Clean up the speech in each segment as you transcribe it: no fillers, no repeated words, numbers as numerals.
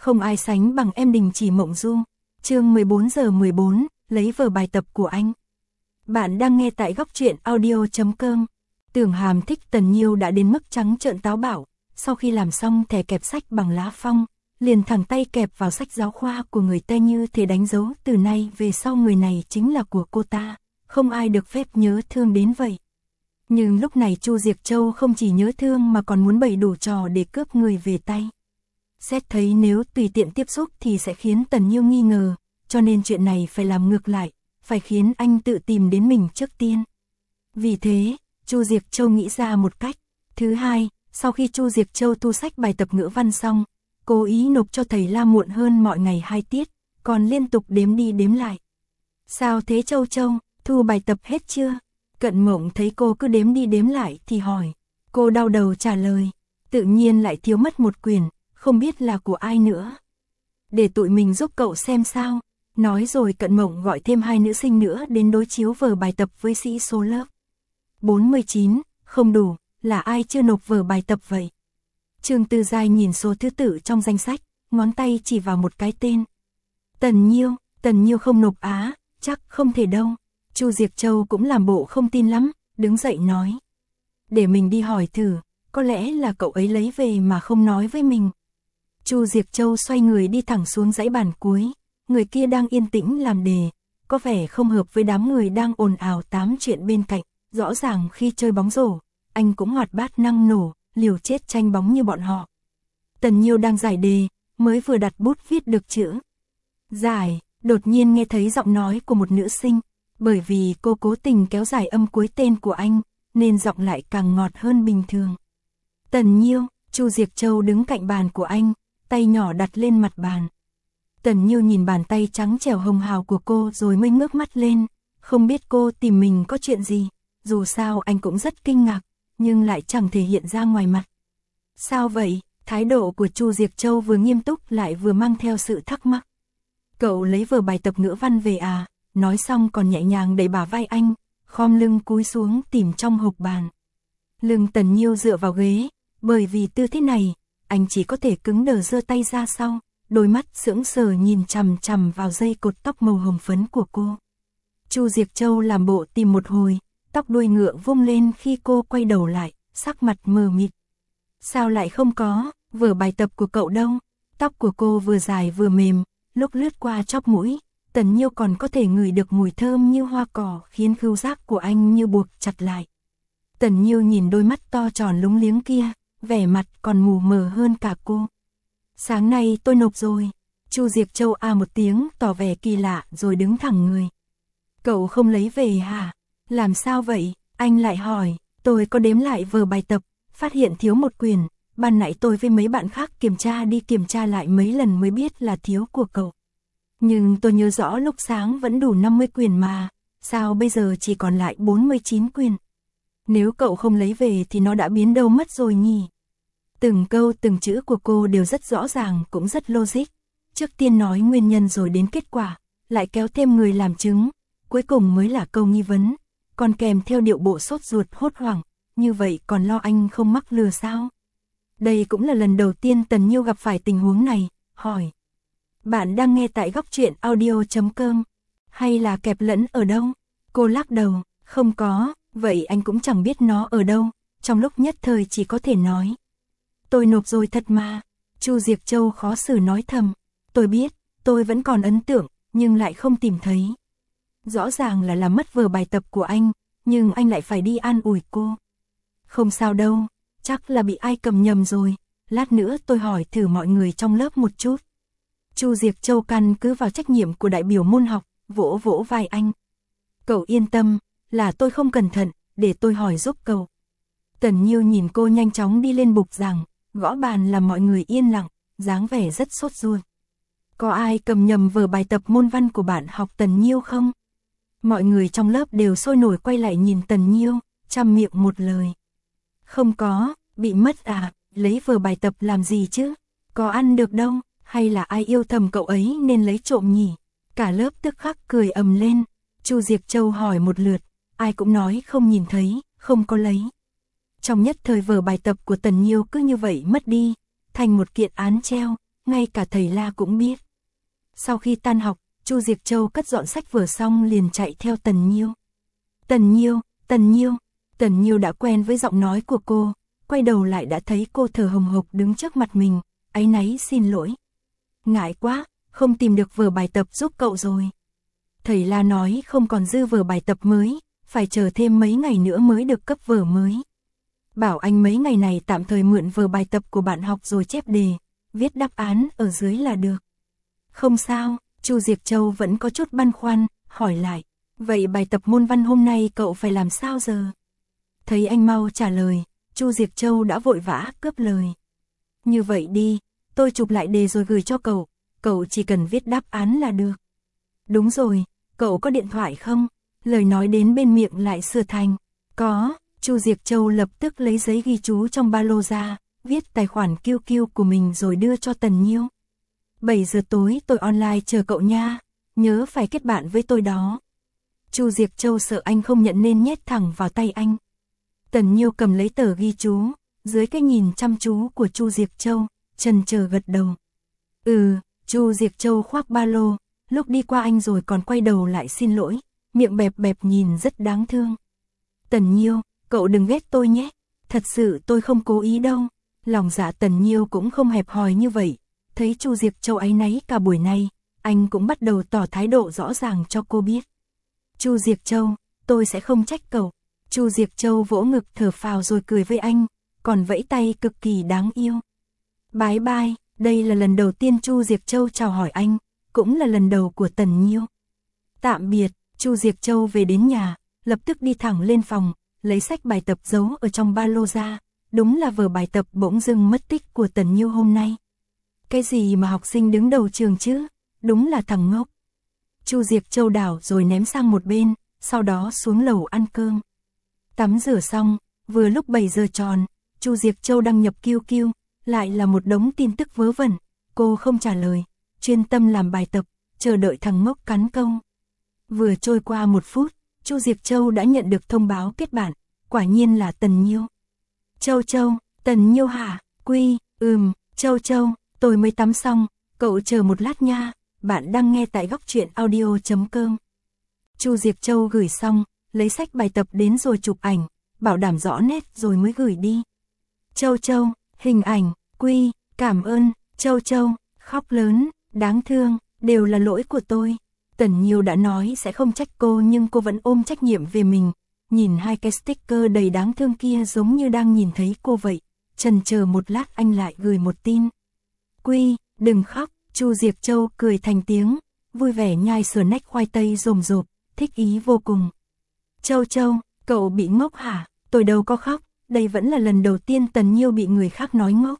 Không ai sánh bằng em Đình Chỉ Mộng Du. Chương 14:14, lấy vở bài tập của anh. Bạn đang nghe tại góc truyện audio.com. Tưởng Hàm thích Tần Nhiêu đã đến mức trắng trợn táo bạo, sau khi làm xong thẻ kẹp sách bằng lá phong, liền thẳng tay kẹp vào sách giáo khoa của người ta như thể đánh dấu từ nay về sau người này chính là của cô ta, không ai được phép nhớ thương đến vậy. Nhưng lúc này Chu Diệc Châu không chỉ nhớ thương mà còn muốn bày đủ trò để cướp người về tay. Xét thấy nếu tùy tiện tiếp xúc thì sẽ khiến Tần Nhiêu nghi ngờ, cho nên chuyện này phải làm ngược lại, phải khiến anh tự tìm đến mình trước tiên. Vì thế, Chu Diệc Châu nghĩ ra một cách. Thứ hai, sau khi Chu Diệc Châu thu sách bài tập ngữ văn xong, cố ý nộp cho thầy La muộn hơn mọi ngày 2 tiết, còn liên tục đếm đi đếm lại. Sao thế Châu Châu, thu bài tập hết chưa? Cận Mộng thấy cô cứ đếm đi đếm lại thì hỏi. Cô đau đầu trả lời, tự nhiên lại thiếu mất một quyển, không biết là của ai nữa. Để tụi mình giúp cậu xem sao. Nói rồi Cận Mộng gọi thêm 2 nữ sinh nữa đến đối chiếu vở bài tập với sĩ số lớp. 49, không đủ, là ai chưa nộp vở bài tập vậy? Trương Tư Giai nhìn số thứ tự trong danh sách, ngón tay chỉ vào một cái tên. Tần Nhiêu không nộp á, chắc không thể đâu. Chu Diệc Châu cũng làm bộ không tin lắm, đứng dậy nói. Để mình đi hỏi thử, có lẽ là cậu ấy lấy về mà không nói với mình. Chu Diệc Châu xoay người đi thẳng xuống dãy bàn cuối, người kia đang yên tĩnh làm đề, có vẻ không hợp với đám người đang ồn ào tám chuyện bên cạnh, rõ ràng khi chơi bóng rổ, anh cũng hoạt bát năng nổ, liều chết tranh bóng như bọn họ. Tần Nhiêu đang giải đề, mới vừa đặt bút viết được chữ giải, đột nhiên nghe thấy giọng nói của một nữ sinh, bởi vì cô cố tình kéo dài âm cuối tên của anh, nên giọng lại càng ngọt hơn bình thường. Tần Nhiêu, Chu Diệc Châu đứng cạnh bàn của anh, tay nhỏ đặt lên mặt bàn. Tần Nhiêu nhìn bàn tay trắng trẻo hồng hào của cô rồi mới ngước mắt lên, không biết cô tìm mình có chuyện gì, dù sao anh cũng rất kinh ngạc, nhưng lại chẳng thể hiện ra ngoài mặt. Sao vậy? Thái độ của Chu Diệc Châu vừa nghiêm túc lại vừa mang theo sự thắc mắc. Cậu lấy vở bài tập ngữ văn về à? Nói xong còn nhẹ nhàng đẩy bả vai anh, khom lưng cúi xuống tìm trong hộc bàn. Lưng Tần Nhiêu dựa vào ghế, bởi vì tư thế này, anh chỉ có thể cứng đờ giơ tay ra sau, đôi mắt sững sờ nhìn chằm chằm vào dây cột tóc màu hồng phấn của cô. Chu Diệc Châu làm bộ tìm một hồi, tóc đuôi ngựa vung lên khi cô quay đầu lại, sắc mặt mờ mịt. Sao lại không có, vở bài tập của cậu đâu? Tóc của cô vừa dài vừa mềm, lúc lướt qua chóp mũi, Tần Nhiêu còn có thể ngửi được mùi thơm như hoa cỏ khiến khứu giác của anh như buộc chặt lại. Tần Nhiêu nhìn đôi mắt to tròn lúng liếng kia, vẻ mặt còn mù mờ hơn cả cô. Sáng nay tôi nộp rồi. Chu Diệc Châu a một tiếng tỏ vẻ kỳ lạ rồi đứng thẳng người. Cậu không lấy về hả? Làm sao vậy? Anh lại hỏi. Tôi có đếm lại vở bài tập, phát hiện thiếu một quyển. Ban nãy tôi với mấy bạn khác kiểm tra lại mấy lần mới biết là thiếu của cậu. Nhưng tôi nhớ rõ lúc sáng vẫn đủ 50 quyển mà, sao bây giờ chỉ còn lại 49 quyển? Nếu cậu không lấy về thì nó đã biến đâu mất rồi nhỉ? Từng câu từng chữ của cô đều rất rõ ràng cũng rất logic. Trước tiên nói nguyên nhân rồi đến kết quả, lại kéo thêm người làm chứng, cuối cùng mới là câu nghi vấn, còn kèm theo điệu bộ sốt ruột hốt hoảng, như vậy còn lo anh không mắc lừa sao? Đây cũng là lần đầu tiên Tần Nhiêu gặp phải tình huống này, hỏi. Bạn đang nghe tại góc truyện audio.com, hay là kẹp lẫn ở đâu? Cô lắc đầu, không có, vậy anh cũng chẳng biết nó ở đâu, trong lúc nhất thời chỉ có thể nói. Tôi nộp rồi thật mà. Chu Diệc Châu khó xử nói thầm. Tôi biết, tôi vẫn còn ấn tượng, nhưng lại không tìm thấy. Rõ ràng là làm mất vở bài tập của anh, nhưng anh lại phải đi an ủi cô. Không sao đâu, chắc là bị ai cầm nhầm rồi. Lát nữa tôi hỏi thử mọi người trong lớp một chút. Chu Diệc Châu căn cứ vào trách nhiệm của đại biểu môn học, vỗ vỗ vai anh. Cậu yên tâm, là tôi không cẩn thận, để tôi hỏi giúp cậu. Tần Nhiêu nhìn cô nhanh chóng đi lên bục giảng, gõ bàn làm mọi người yên lặng, dáng vẻ rất sốt ruột. Có ai cầm nhầm vở bài tập môn văn của bạn học Tần Nhiêu không? Mọi người trong lớp đều sôi nổi quay lại nhìn Tần Nhiêu, chăm miệng một lời. Không có, bị mất à, lấy vở bài tập làm gì chứ? Có ăn được đâu, hay là ai yêu thầm cậu ấy nên lấy trộm nhỉ? Cả lớp tức khắc cười ầm lên. Chu Diệc Châu hỏi một lượt, ai cũng nói không nhìn thấy, không có lấy. Trong nhất thời vở bài tập của Tần Nhiêu cứ như vậy mất đi, thành một kiện án treo, ngay cả thầy La cũng biết. Sau khi tan học, Chu Diệc Châu cất dọn sách vở xong liền chạy theo Tần Nhiêu. Tần Nhiêu, Tần Nhiêu. Tần Nhiêu đã quen với giọng nói của cô, quay đầu lại đã thấy cô thở hồng hộc đứng trước mặt mình, áy náy xin lỗi. Ngại quá, không tìm được vở bài tập giúp cậu rồi. Thầy La nói không còn dư vở bài tập mới, phải chờ thêm mấy ngày nữa mới được cấp vở mới. Bảo anh mấy ngày này tạm thời mượn vở bài tập của bạn học rồi chép đề, viết đáp án ở dưới là được. Không sao, Chu Diệc Châu vẫn có chút băn khoăn, hỏi lại, vậy bài tập môn văn hôm nay cậu phải làm sao giờ? Thấy anh mau trả lời, Chu Diệc Châu đã vội vã cướp lời. Như vậy đi, tôi chụp lại đề rồi gửi cho cậu chỉ cần viết đáp án là được. Đúng rồi, cậu có điện thoại không? Lời nói đến bên miệng lại sửa thành, có. Chu Diệc Châu lập tức lấy giấy ghi chú trong ba lô ra, viết tài khoản QQ của mình rồi đưa cho Tần Nhiêu. 7 giờ tối tôi online chờ cậu nha, nhớ phải kết bạn với tôi đó. Chu Diệc Châu sợ anh không nhận nên nhét thẳng vào tay anh. Tần Nhiêu cầm lấy tờ ghi chú, dưới cái nhìn chăm chú của Chu Diệc Châu, chần chờ gật đầu. Chu Diệc Châu khoác ba lô, lúc đi qua anh rồi còn quay đầu lại xin lỗi, miệng bẹp bẹp nhìn rất đáng thương. Tần Nhiêu, cậu đừng ghét tôi nhé, thật sự tôi không cố ý đâu. Lòng dạ Tần Nhiêu cũng không hẹp hòi như vậy, thấy Chu Diệc Châu áy náy cả buổi nay, anh cũng bắt đầu tỏ thái độ rõ ràng cho cô biết. Chu Diệc Châu, tôi sẽ không trách cậu. Chu Diệc Châu vỗ ngực thở phào rồi cười với anh, còn vẫy tay cực kỳ đáng yêu. Bye bye, đây là lần đầu tiên Chu Diệc Châu chào hỏi anh, cũng là lần đầu của Tần Nhiêu. Tạm biệt, Chu Diệc Châu về đến nhà, lập tức đi thẳng lên phòng, lấy sách bài tập giấu ở trong ba lô ra, đúng là vở bài tập bỗng dưng mất tích của Tần Nhiêu hôm nay. Cái gì mà học sinh đứng đầu trường chứ, đúng là thằng ngốc. Chu Diệc Châu đảo rồi ném sang một bên, sau đó xuống lầu ăn cơm. Tắm rửa xong, vừa lúc 7 giờ tròn, Chu Diệc Châu đăng nhập QQ, lại là một đống tin tức vớ vẩn, cô không trả lời, chuyên tâm làm bài tập, chờ đợi thằng ngốc cắn câu. Vừa trôi qua 1 phút, Chu Diệc Châu đã nhận được thông báo kết bạn, quả nhiên là Tần Nhiêu. Châu Châu, Tần Nhiêu hả? Châu Châu, tôi mới tắm xong, cậu chờ một lát nha, bạn đang nghe tại góc truyện audio.com. Chu Diệc Châu gửi xong, lấy sách bài tập đến rồi chụp ảnh, bảo đảm rõ nét rồi mới gửi đi. Châu Châu, hình ảnh, cảm ơn, Châu Châu, khóc lớn, đáng thương, đều là lỗi của tôi. Tần Nhiêu đã nói sẽ không trách cô nhưng cô vẫn ôm trách nhiệm về mình, nhìn hai cái sticker đầy đáng thương kia giống như đang nhìn thấy cô vậy. Chần chờ một lát anh lại gửi một tin. Đừng khóc, Chu Diệc Châu cười thành tiếng, vui vẻ nhai sờ nách khoai tây rồm rộp, thích ý vô cùng. Châu Châu, cậu bị ngốc hả? Tôi đâu có khóc, đây vẫn là lần đầu tiên Tần Nhiêu bị người khác nói ngốc.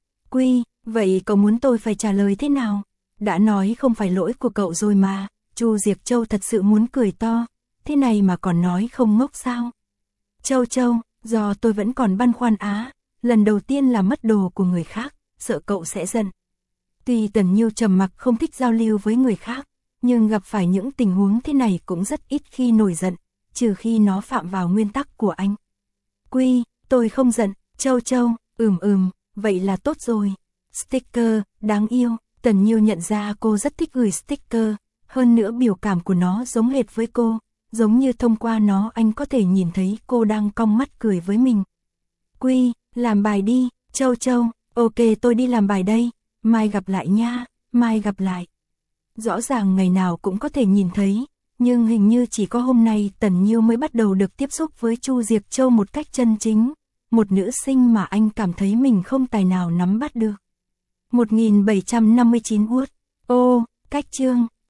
Vậy cậu muốn tôi phải trả lời thế nào? Đã nói không phải lỗi của cậu rồi mà. Chu Diệc Châu thật sự muốn cười to, thế này mà còn nói không ngốc sao? Châu Châu, do tôi vẫn còn băn khoăn lần đầu tiên là mất đồ của người khác, sợ cậu sẽ giận. Tuy Tần Nhiêu trầm mặc không thích giao lưu với người khác, nhưng gặp phải những tình huống thế này cũng rất ít khi nổi giận, trừ khi nó phạm vào nguyên tắc của anh. Tôi không giận, Châu Châu, vậy là tốt rồi. Sticker, đáng yêu, Tần Nhiêu nhận ra cô rất thích gửi sticker, hơn nữa biểu cảm của nó giống hệt với cô, giống như thông qua nó anh có thể nhìn thấy cô đang cong mắt cười với mình. Làm bài đi, Châu Châu, ok tôi đi làm bài đây, mai gặp lại nha, mai gặp lại. Rõ ràng ngày nào cũng có thể nhìn thấy, nhưng hình như chỉ có hôm nay Tần Nhiêu mới bắt đầu được tiếp xúc với Chu Diệc Châu một cách chân chính, một nữ sinh mà anh cảm thấy mình không tài nào nắm bắt được. 1759 Word. Cách chương